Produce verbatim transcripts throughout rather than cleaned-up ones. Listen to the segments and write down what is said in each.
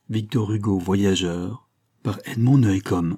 Victor Hugo Voyageur par Edmond Neukomm.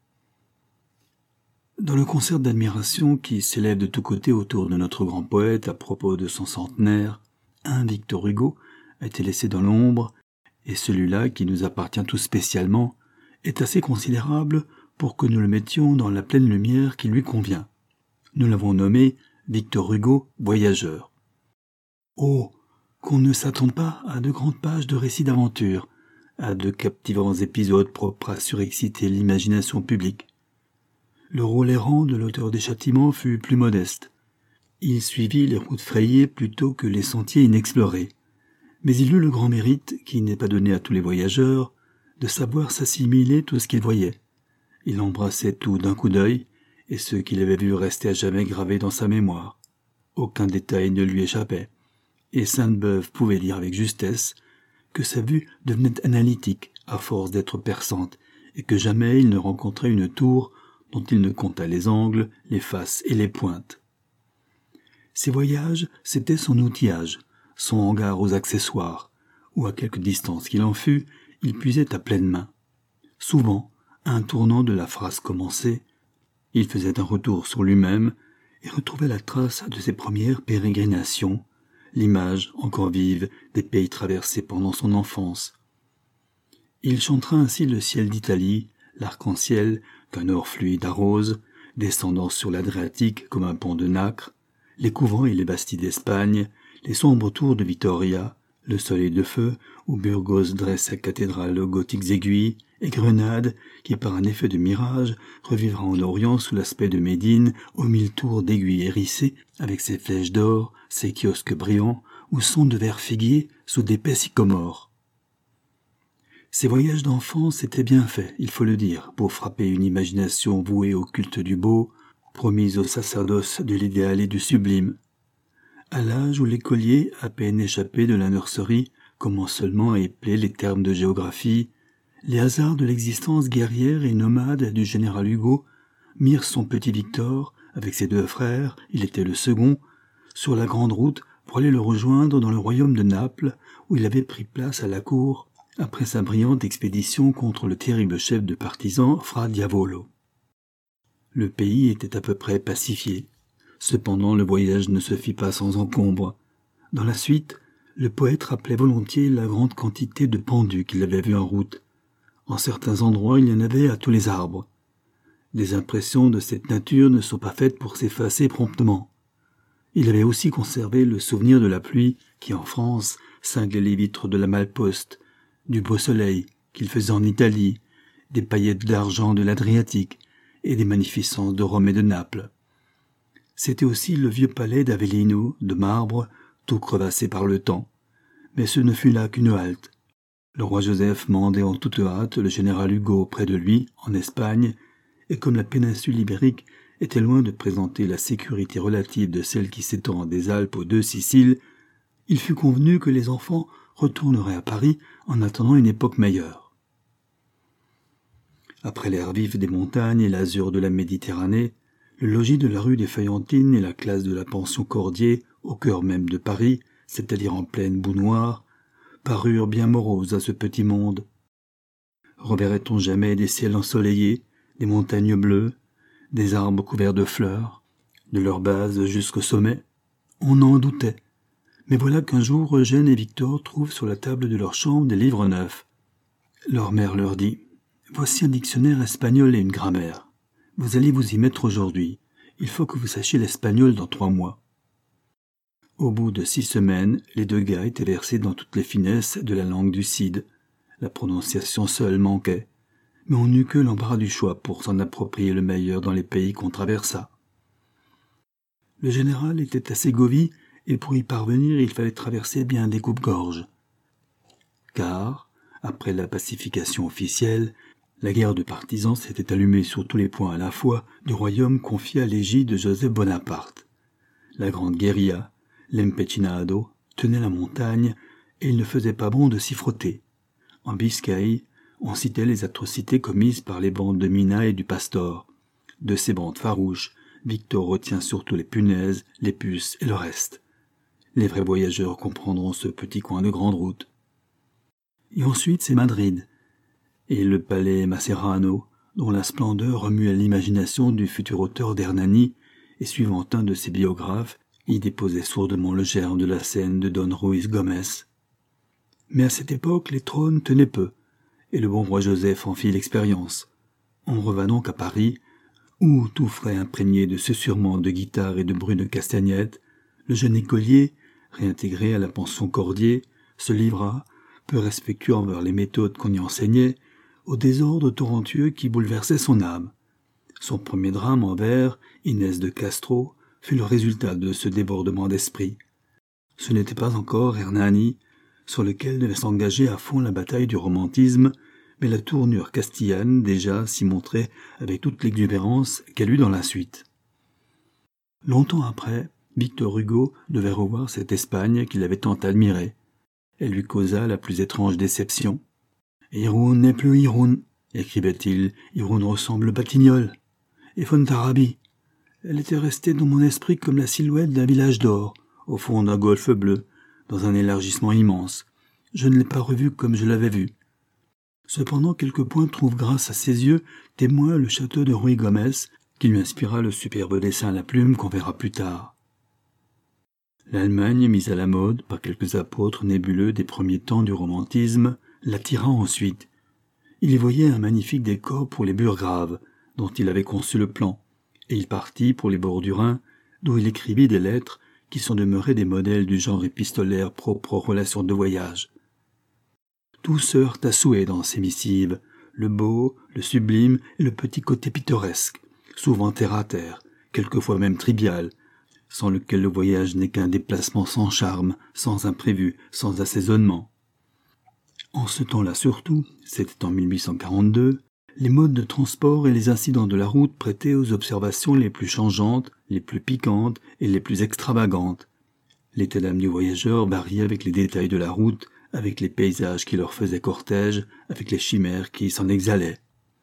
Dans le concert d'admiration qui s'élève de tous côtés autour de notre grand poète à propos de son centenaire, un Victor Hugo a été laissé dans l'ombre, et celui-là, qui nous appartient tout spécialement, est assez considérable pour que nous le mettions dans la pleine lumière qui lui convient. Nous l'avons nommé Victor Hugo Voyageur. Oh, qu'on ne s'attende pas à de grandes pages de récits d'aventure, à de captivants épisodes propres à surexciter l'imagination publique. Le rôle errant de l'auteur des Châtiments fut plus modeste. Il suivit les routes frayées plutôt que les sentiers inexplorés. Mais il eut le grand mérite, qui n'est pas donné à tous les voyageurs, de savoir s'assimiler tout ce qu'il voyait. Il embrassait tout d'un coup d'œil, et ce qu'il avait vu restait à jamais gravé dans sa mémoire. Aucun détail ne lui échappait, et Sainte-Beuve pouvait dire avec justesse que sa vue devenait analytique à force d'être perçante, et que jamais il ne rencontrait une tour dont il ne compta les angles, les faces et les pointes. Ses voyages, c'était son outillage, son hangar aux accessoires, où à quelque distance qu'il en fût, il puisait à pleine main. Souvent, à un tournant de la phrase commencée, il faisait un retour sur lui-même et retrouvait la trace de ses premières pérégrinations, l'image encore vive des pays traversés pendant son enfance. Il chantera ainsi le ciel d'Italie, l'arc-en-ciel qu'un or fluide arrose, descendant sur l'Adriatique comme un pont de nacre, les couvents et les bastilles d'Espagne, les sombres tours de Vittoria, le soleil de feu où Burgos dresse sa cathédrale aux gothiques aiguilles, et Grenade, qui par un effet de mirage revivra en Orient sous l'aspect de Médine, aux mille tours d'aiguilles hérissées, avec ses flèches d'or, ses kiosques brillants, ou son de verre figuier sous d'épais sycomores. Ces voyages d'enfance étaient bien faits, il faut le dire, pour frapper une imagination vouée au culte du beau, promise au sacerdoce de l'idéal et du sublime. À l'âge où l'écolier, à peine échappé de la nurserie, commence seulement à épeler les termes de géographie, les hasards de l'existence guerrière et nomade du général Hugo mirent son petit Victor, avec ses deux frères, il était le second, sur la grande route pour aller le rejoindre dans le royaume de Naples, où il avait pris place à la cour après sa brillante expédition contre le terrible chef de partisans Fra Diavolo. Le pays était à peu près pacifié. Cependant, le voyage ne se fit pas sans encombre. Dans la suite, le poète rappelait volontiers la grande quantité de pendus qu'il avait vus en route. En certains endroits, il y en avait à tous les arbres. Des impressions de cette nature ne sont pas faites pour s'effacer promptement. Il avait aussi conservé le souvenir de la pluie qui, en France, cinglait les vitres de la malle-poste, du beau soleil qu'il faisait en Italie, des paillettes d'argent de l'Adriatique et des magnificences de Rome et de Naples. C'était aussi le vieux palais d'Avellino, de marbre, tout crevassé par le temps. Mais ce ne fut là qu'une halte. Le roi Joseph mandait en toute hâte le général Hugo près de lui, en Espagne, et comme la péninsule ibérique était loin de présenter la sécurité relative de celle qui s'étend des Alpes aux deux Siciles, il fut convenu que les enfants retourneraient à Paris en attendant une époque meilleure. Après l'air vif des montagnes et l'azur de la Méditerranée, le logis de la rue des Feuillantines et la classe de la pension Cordier, au cœur même de Paris, c'est-à-dire en pleine boue noire, parurent bien moroses à ce petit monde. Reverrait-on jamais des ciels ensoleillés, des montagnes bleues, des arbres couverts de fleurs, de leur base jusqu'au sommet? On en doutait. Mais voilà qu'un jour Eugène et Victor trouvent sur la table de leur chambre des livres neufs. Leur mère leur dit « Voici un dictionnaire espagnol et une grammaire. Vous allez vous y mettre aujourd'hui. Il faut que vous sachiez l'espagnol dans trois mois. » Au bout de six semaines, les deux gars étaient versés dans toutes les finesses de la langue du Cid. La prononciation seule manquait, mais on n'eut que l'embarras du choix pour s'en approprier le meilleur dans les pays qu'on traversa. Le général était à Ségovie, et pour y parvenir, il fallait traverser bien des coupe-gorges. Car, après la pacification officielle, la guerre de partisans s'était allumée sur tous les points à la fois du royaume confié à l'égide de Joseph Bonaparte. La grande guérilla, l'empecinado, tenait la montagne, et il ne faisait pas bon de s'y frotter. En Biscaye, on citait les atrocités commises par les bandes de Mina et du Pastor. De ces bandes farouches, Victor retient surtout les punaises, les puces et le reste. Les vrais voyageurs comprendront ce petit coin de grande route. Et ensuite c'est Madrid, et le palais Mascherano, dont la splendeur remue l'imagination du futur auteur d'Hernani, et suivant un de ses biographes, y déposait sourdement le germe de la scène de Don Ruiz Gomez. Mais à cette époque, les trônes tenaient peu, et le bon roi Joseph en fit l'expérience. On revint donc à Paris, où, tout frais imprégné de susurrements de guitare et de bruit de castagnettes, le jeune écolier, réintégré à la pension Cordier, se livra, peu respectueux envers les méthodes qu'on y enseignait, au désordre torrentueux qui bouleversait son âme. Son premier drame en vers, Inès de Castro, fut le résultat de ce débordement d'esprit. Ce n'était pas encore Hernani, sur lequel devait s'engager à fond la bataille du romantisme, mais la tournure castillane déjà s'y montrait avec toute l'exubérance qu'elle eut dans la suite. Longtemps après, Victor Hugo devait revoir cette Espagne qu'il avait tant admirée. Elle lui causa la plus étrange déception. « Irun n'est plus Irun », écrivait-il, « Irun ressemble Batignolles. Et Fontarabie. Elle était restée dans mon esprit comme la silhouette d'un village d'or, au fond d'un golfe bleu, dans un élargissement immense. Je ne l'ai pas revue comme je l'avais vue. Cependant, quelques points trouvent grâce à ses yeux témoin le château de Ruy Gomez, qui lui inspira le superbe dessin à la plume qu'on verra plus tard. L'Allemagne, mise à la mode par quelques apôtres nébuleux des premiers temps du romantisme, l'attira ensuite. Il y voyait un magnifique décor pour les burgraves, dont il avait conçu le plan, et il partit pour les bords du Rhin, d'où il écrivit des lettres qui sont demeurées des modèles du genre épistolaire propre aux relations de voyage. Tout se heurte à souhait dans ces missives, le beau, le sublime et le petit côté pittoresque, souvent terre à terre, quelquefois même trivial, sans lequel le voyage n'est qu'un déplacement sans charme, sans imprévu, sans assaisonnement. En ce temps-là surtout, c'était en mille huit cent quarante-deux, les modes de transport et les incidents de la route prêtaient aux observations les plus changeantes, les plus piquantes et les plus extravagantes. L'état d'âme du voyageur variait avec les détails de la route, avec les paysages qui leur faisaient cortège, avec les chimères qui s'en exhalaient.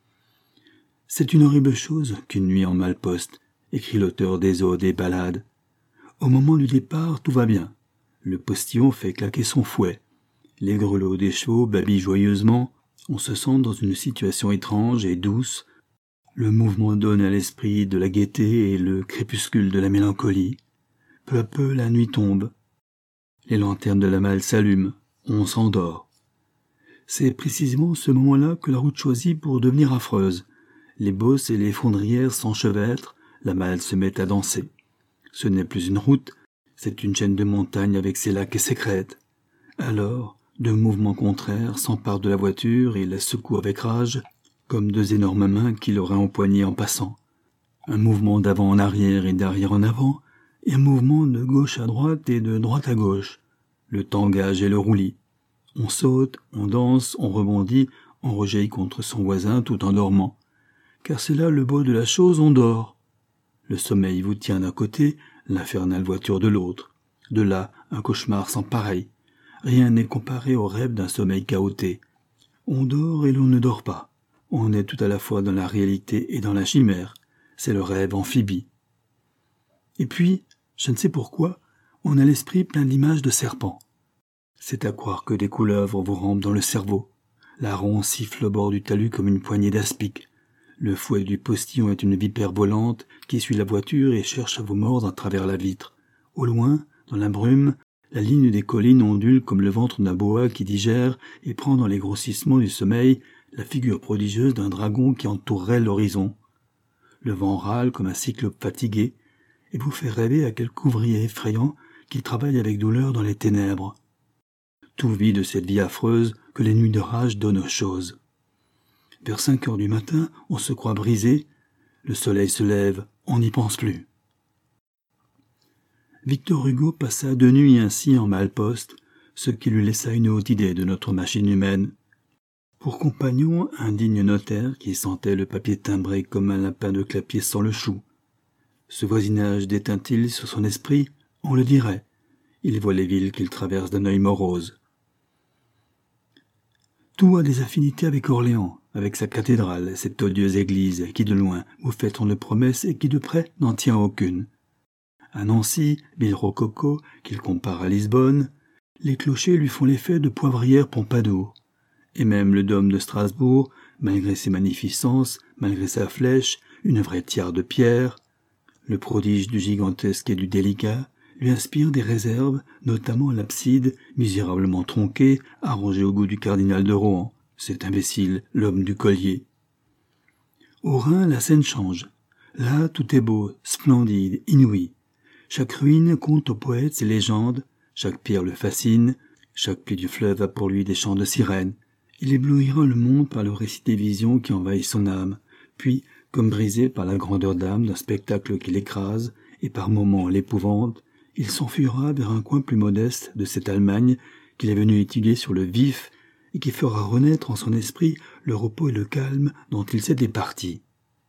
« C'est une horrible chose qu'une nuit en malle-poste », écrit l'auteur des odes et ballades. Au moment du départ, tout va bien. Le postillon fait claquer son fouet. Les grelots des chevaux babillent joyeusement. On se sent dans une situation étrange et douce. Le mouvement donne à l'esprit de la gaieté et le crépuscule de la mélancolie. Peu à peu, la nuit tombe. Les lanternes de la malle s'allument. On s'endort. C'est précisément ce moment-là que la route choisit pour devenir affreuse. Les bosses et les fondrières s'enchevêtrent, la malle se met à danser. Ce n'est plus une route, c'est une chaîne de montagnes avec ses lacs et ses crêtes. Alors, deux mouvements contraires s'emparent de la voiture et la secouent avec rage, comme deux énormes mains qui l'auraient empoignée en passant. Un mouvement d'avant en arrière et d'arrière en avant, et un mouvement de gauche à droite et de droite à gauche. Le tangage et le roulis. On saute, on danse, on rebondit, on rejaillit contre son voisin tout en dormant. Car c'est là le beau de la chose, on dort. Le sommeil vous tient d'un côté, l'infernale voiture de l'autre. De là, un cauchemar sans pareil. Rien n'est comparé au rêve d'un sommeil chaoté. On dort et l'on ne dort pas. On est tout à la fois dans la réalité et dans la chimère. C'est le rêve amphibie. Et puis, je ne sais pourquoi, on a l'esprit plein d'images de serpents. C'est à croire que des couleuvres vous rampent dans le cerveau. La ronce siffle au bord du talus comme une poignée d'aspics. Le fouet du postillon est une vipère volante qui suit la voiture et cherche à vous mordre à travers la vitre. Au loin, dans la brume, la ligne des collines ondule comme le ventre d'un boa qui digère et prend dans les grossissements du sommeil la figure prodigieuse d'un dragon qui entourerait l'horizon. Le vent râle comme un cyclope fatigué et vous fait rêver à quelque ouvrier effrayant qui travaille avec douleur dans les ténèbres. Tout vit de cette vie affreuse que les nuits de rage donnent aux choses. Vers cinq heures du matin, on se croit brisé, le soleil se lève, on n'y pense plus. Victor Hugo passa deux nuits ainsi en malle-poste, ce qui lui laissa une haute idée de notre machine humaine. Pour compagnon, un digne notaire qui sentait le papier timbré comme un lapin de clapier sans le chou. Ce voisinage déteint-il sur son esprit? On le dirait. Il voit les villes qu'il traverse d'un œil morose. Tout a des affinités avec Orléans, avec sa cathédrale, cette odieuse église qui de loin vous fait tant de promesses et qui de près n'en tient aucune. À Nancy, ville rococo, qu'il compare à Lisbonne, les clochers lui font l'effet de poivrières Pompadour. et même le dôme de Strasbourg, malgré ses magnificences, malgré sa flèche, une vraie tiare de pierre. Le prodige du gigantesque et du délicat lui inspire des réserves, notamment l'abside, misérablement tronquée, arrangée au goût du cardinal de Rohan, cet imbécile, l'homme du collier. Au Rhin, la scène change. Là, tout est beau, splendide, inouï. Chaque ruine conte au poète ses légendes, chaque pierre le fascine, chaque pli du fleuve a pour lui des chants de sirènes. Il éblouira le monde par le récit des visions qui envahissent son âme, puis, comme brisé par la grandeur d'âme d'un spectacle qui l'écrase, et par moments l'épouvante, il s'enfuira vers un coin plus modeste de cette Allemagne qu'il est venu étudier sur le vif et qui fera renaître en son esprit le repos et le calme dont il s'était parti.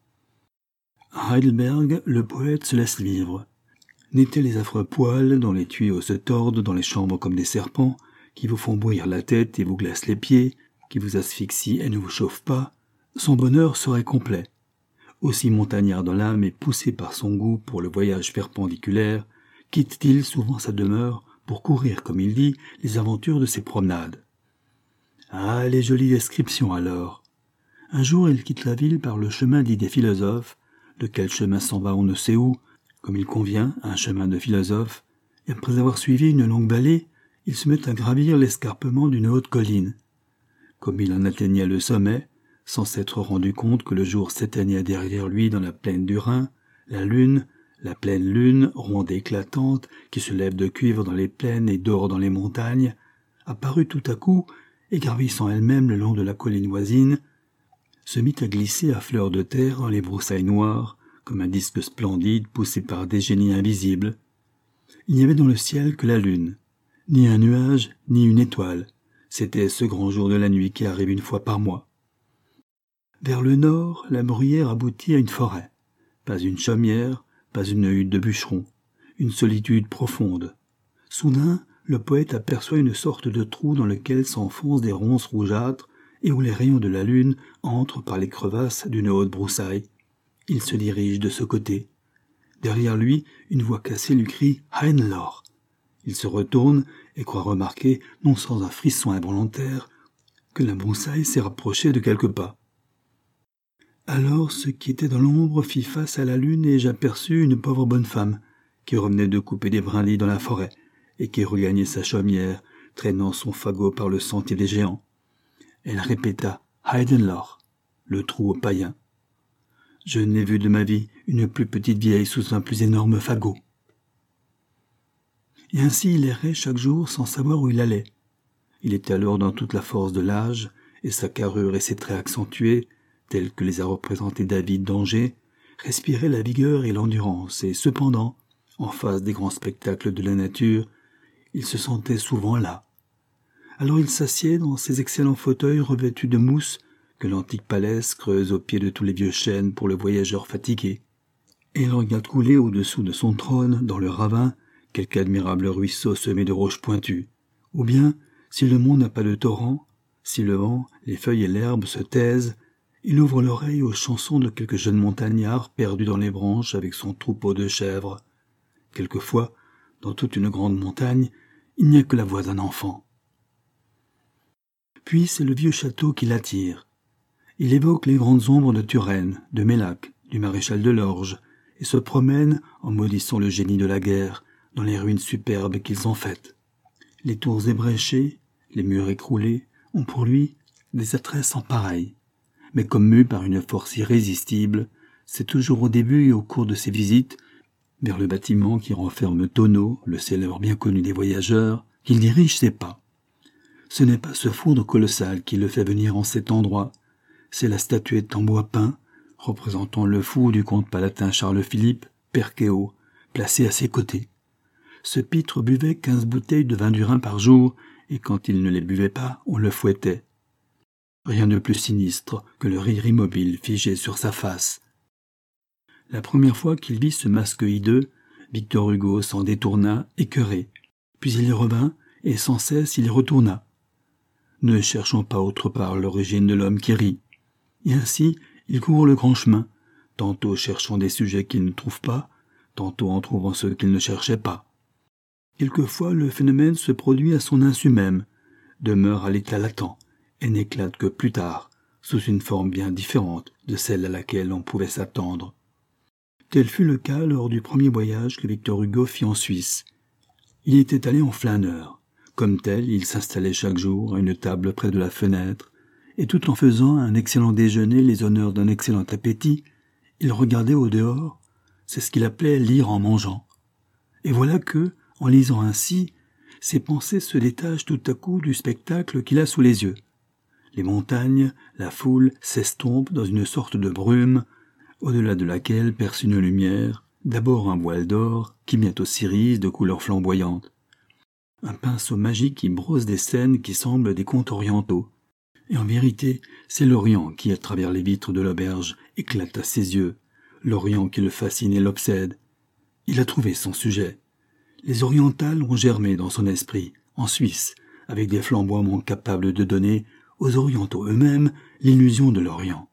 À Heidelberg, le poète se laisse vivre. N'étaient les affreux poils dont les tuyaux se tordent dans les chambres comme des serpents, qui vous font bouillir la tête et vous glacent les pieds, qui vous asphyxient et ne vous chauffent pas, son bonheur serait complet. Aussi montagnard dans l'âme et poussé par son goût pour le voyage perpendiculaire, quitte-t-il souvent sa demeure pour courir, comme il dit, les aventures de ses promenades. Ah, les jolies descriptions alors. Un jour, il quitte la ville par le chemin dit des philosophes, de quel chemin s'en va on ne sait où, comme il convient à un chemin de philosophe, et après avoir suivi une longue vallée, il se met à gravir l'escarpement d'une haute colline. Comme il en atteignait le sommet, sans s'être rendu compte que le jour s'éteignait derrière lui dans la plaine du Rhin, la lune, la pleine lune, ronde et éclatante, qui se lève de cuivre dans les plaines et dort dans les montagnes, apparut tout à coup, et gravissant elle-même le long de la colline voisine, se mit à glisser à fleur de terre dans les broussailles noires, comme un disque splendide poussé par des génies invisibles. Il n'y avait dans le ciel que la lune, ni un nuage, ni une étoile. C'était ce grand jour de la nuit qui arrive une fois par mois. Vers le nord, la bruyère aboutit à une forêt. Pas une chaumière, pas une hutte de bûcheron, une solitude profonde. Soudain, le poète aperçoit une sorte de trou dans lequel s'enfoncent des ronces rougeâtres et où les rayons de la lune entrent par les crevasses d'une haute broussaille. Il se dirige de ce côté. Derrière lui, une voix cassée lui crie « Heinlor !» Il se retourne et croit remarquer, non sans un frisson involontaire, que la broussaille s'est rapprochée de quelques pas. Alors ce qui était dans l'ombre fit face à la lune et j'aperçus une pauvre bonne femme qui revenait de couper des brindilles dans la forêt et qui regagnait sa chaumière, traînant son fagot par le sentier des géants. Elle répéta « Heidenlor », le trou au païen. Je n'ai vu de ma vie une plus petite vieille sous un plus énorme fagot. Et ainsi il errait chaque jour sans savoir où il allait. Il était alors dans toute la force de l'âge, et sa carrure et ses traits accentués, tels que les a représentés David d'Angers, respiraient la vigueur et l'endurance, et cependant, en face des grands spectacles de la nature, il se sentait souvent là. Alors il s'assied dans ces excellents fauteuils revêtus de mousse que l'antique Palès creuse au pied de tous les vieux chênes pour le voyageur fatigué, et il regarde couler au-dessous de son trône, dans le ravin, quelque admirable ruisseau semé de roches pointues, ou bien, si le monde n'a pas de torrent, si le vent, les feuilles et l'herbe se taisent, il ouvre l'oreille aux chansons de quelques jeunes montagnards perdus dans les branches avec son troupeau de chèvres. Quelquefois, dans toute une grande montagne, il n'y a que la voix d'un enfant. Puis c'est le vieux château qui l'attire. Il évoque les grandes ombres de Turenne, de Mélac, du maréchal de Lorge, et se promène, en maudissant le génie de la guerre, dans les ruines superbes qu'ils ont faites. Les tours ébréchées, les murs écroulés, ont pour lui des attraits sans pareil. Mais comme mu par une force irrésistible, c'est toujours au début et au cours de ses visites, vers le bâtiment qui renferme Tonneau, le célèbre bien connu des voyageurs, qu'il dirige ses pas. Ce n'est pas ce foudre colossal qui le fait venir en cet endroit, c'est la statuette en bois peint, représentant le fou du comte palatin Charles-Philippe, Perchéo, placé à ses côtés. Ce pitre buvait quinze bouteilles de vin du Rhin par jour, et quand il ne les buvait pas, on le fouettait. Rien de plus sinistre que le rire immobile figé sur sa face. La première fois qu'il vit ce masque hideux, Victor Hugo s'en détourna, écœuré. Puis il y revint, et sans cesse il y retourna. Ne cherchons pas autre part l'origine de l'homme qui rit. Et ainsi, il court le grand chemin, tantôt cherchant des sujets qu'il ne trouve pas, tantôt en trouvant ceux qu'il ne cherchait pas. Quelquefois, le phénomène se produit à son insu même, demeure à l'état latent, et n'éclate que plus tard, sous une forme bien différente de celle à laquelle on pouvait s'attendre. Tel fut le cas lors du premier voyage que Victor Hugo fit en Suisse. Il y était allé en flâneur. Comme tel, il s'installait chaque jour à une table près de la fenêtre, et tout en faisant un excellent déjeuner les honneurs d'un excellent appétit, il regardait au dehors, c'est ce qu'il appelait lire en mangeant. Et voilà que, en lisant ainsi, ses pensées se détachent tout à coup du spectacle qu'il a sous les yeux. Les montagnes, la foule s'estompent dans une sorte de brume, au-delà de laquelle perce une lumière, d'abord un voile d'or, qui bientôt s'irise de couleurs flamboyantes. Un pinceau magique qui brosse des scènes qui semblent des contes orientaux. Et en vérité, c'est l'Orient qui, à travers les vitres de l'auberge, éclate à ses yeux, l'Orient qui le fascine et l'obsède. Il a trouvé son sujet. Les orientales ont germé dans son esprit, en Suisse, avec des flamboiements capables de donner aux orientaux eux-mêmes l'illusion de l'Orient.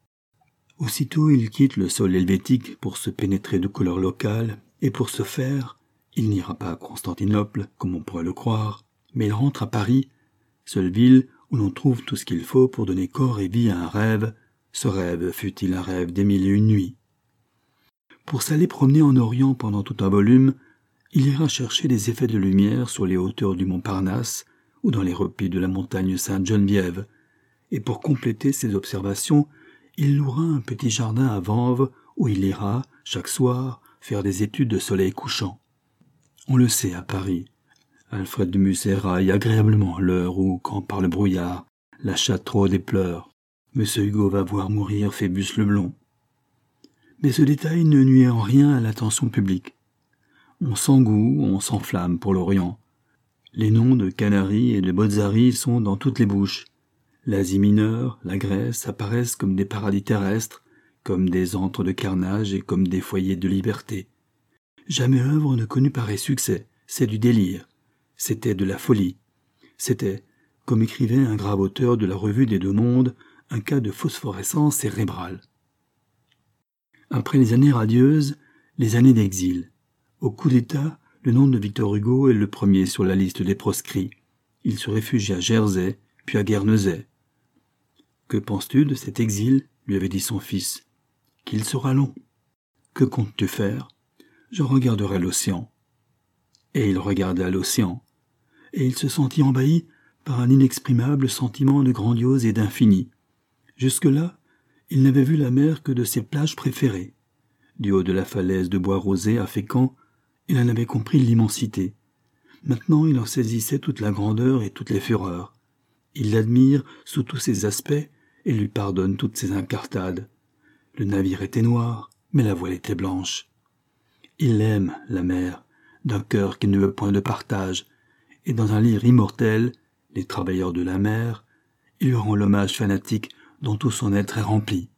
Aussitôt il quitte le sol helvétique pour se pénétrer de couleurs locales, et pour ce faire, il n'ira pas à Constantinople, comme on pourrait le croire, mais il rentre à Paris, seule ville où l'on trouve tout ce qu'il faut pour donner corps et vie à un rêve, ce rêve fut-il un rêve des mille et une nuits. Pour s'aller promener en Orient pendant tout un volume, il ira chercher des effets de lumière sur les hauteurs du mont Parnasse ou dans les replis de la montagne Sainte-Geneviève, et pour compléter ses observations, il louera un petit jardin à Vanves où il ira, chaque soir, faire des études de soleil couchant. On le sait à Paris, Alfred de Musset raille agréablement l'heure où, quand par le brouillard, la chatte rôde et pleure, Monsieur Hugo va voir mourir Phébus le Blond. Mais ce détail ne nuit en rien à l'attention publique. On s'engoue, on s'enflamme pour l'Orient. Les noms de Canaries et de Bozzaris sont dans toutes les bouches. L'Asie mineure, la Grèce apparaissent comme des paradis terrestres, comme des antres de carnage et comme des foyers de liberté. Jamais œuvre ne connut pareil succès, c'est du délire, c'était de la folie. C'était, comme écrivait un grave auteur de la Revue des Deux Mondes, un cas de phosphorescence cérébrale. Après les années radieuses, les années d'exil. Au coup d'État, le nom de Victor Hugo est le premier sur la liste des proscrits. Il se réfugie à Jersey, puis à Guernesey. « Que penses-tu de cet exil ?» lui avait dit son fils. « Qu'il sera long. »« Que comptes-tu faire ?»« Je regarderai l'océan. » Et il regarda l'océan, et il se sentit envahi par un inexprimable sentiment de grandiose et d'infini. Jusque-là, il n'avait vu la mer que de ses plages préférées. Du haut de la falaise de bois rosé à Fécamp, il en avait compris l'immensité. Maintenant, il en saisissait toute la grandeur et toutes les fureurs. Il l'admire sous tous ses aspects et lui pardonne toutes ses incartades. Le navire était noir, mais la voile était blanche. Il aime la mer, d'un cœur qui ne veut point de partage, et dans un livre immortel, Les travailleurs de la mer, il lui rend l'hommage fanatique dont tout son être est rempli.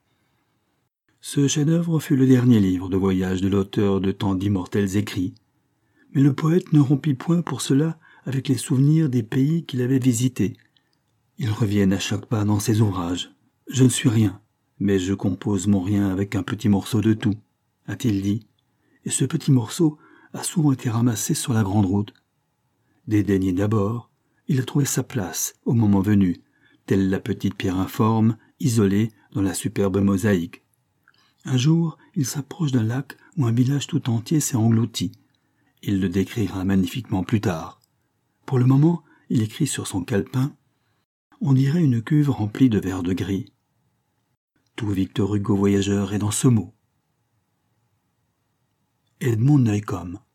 Ce chef-d'œuvre fut le dernier livre de voyage de l'auteur de tant d'immortels écrits. Mais le poète ne rompit point pour cela avec les souvenirs des pays qu'il avait visités. Ils reviennent à chaque pas dans ses ouvrages. « Je ne suis rien, mais je compose mon rien avec un petit morceau de tout », a-t-il dit, et ce petit morceau a souvent été ramassé sur la grande route. Dédaigné d'abord, il a trouvé sa place au moment venu, telle la petite pierre informe, isolée dans la superbe mosaïque. Un jour, il s'approche d'un lac où un village tout entier s'est englouti. Il le décrira magnifiquement plus tard. Pour le moment, il écrit sur son calepin « On dirait une cuve remplie de verre de gris ». Tout Victor Hugo voyageur est dans ce mot. Edmond Neukomm.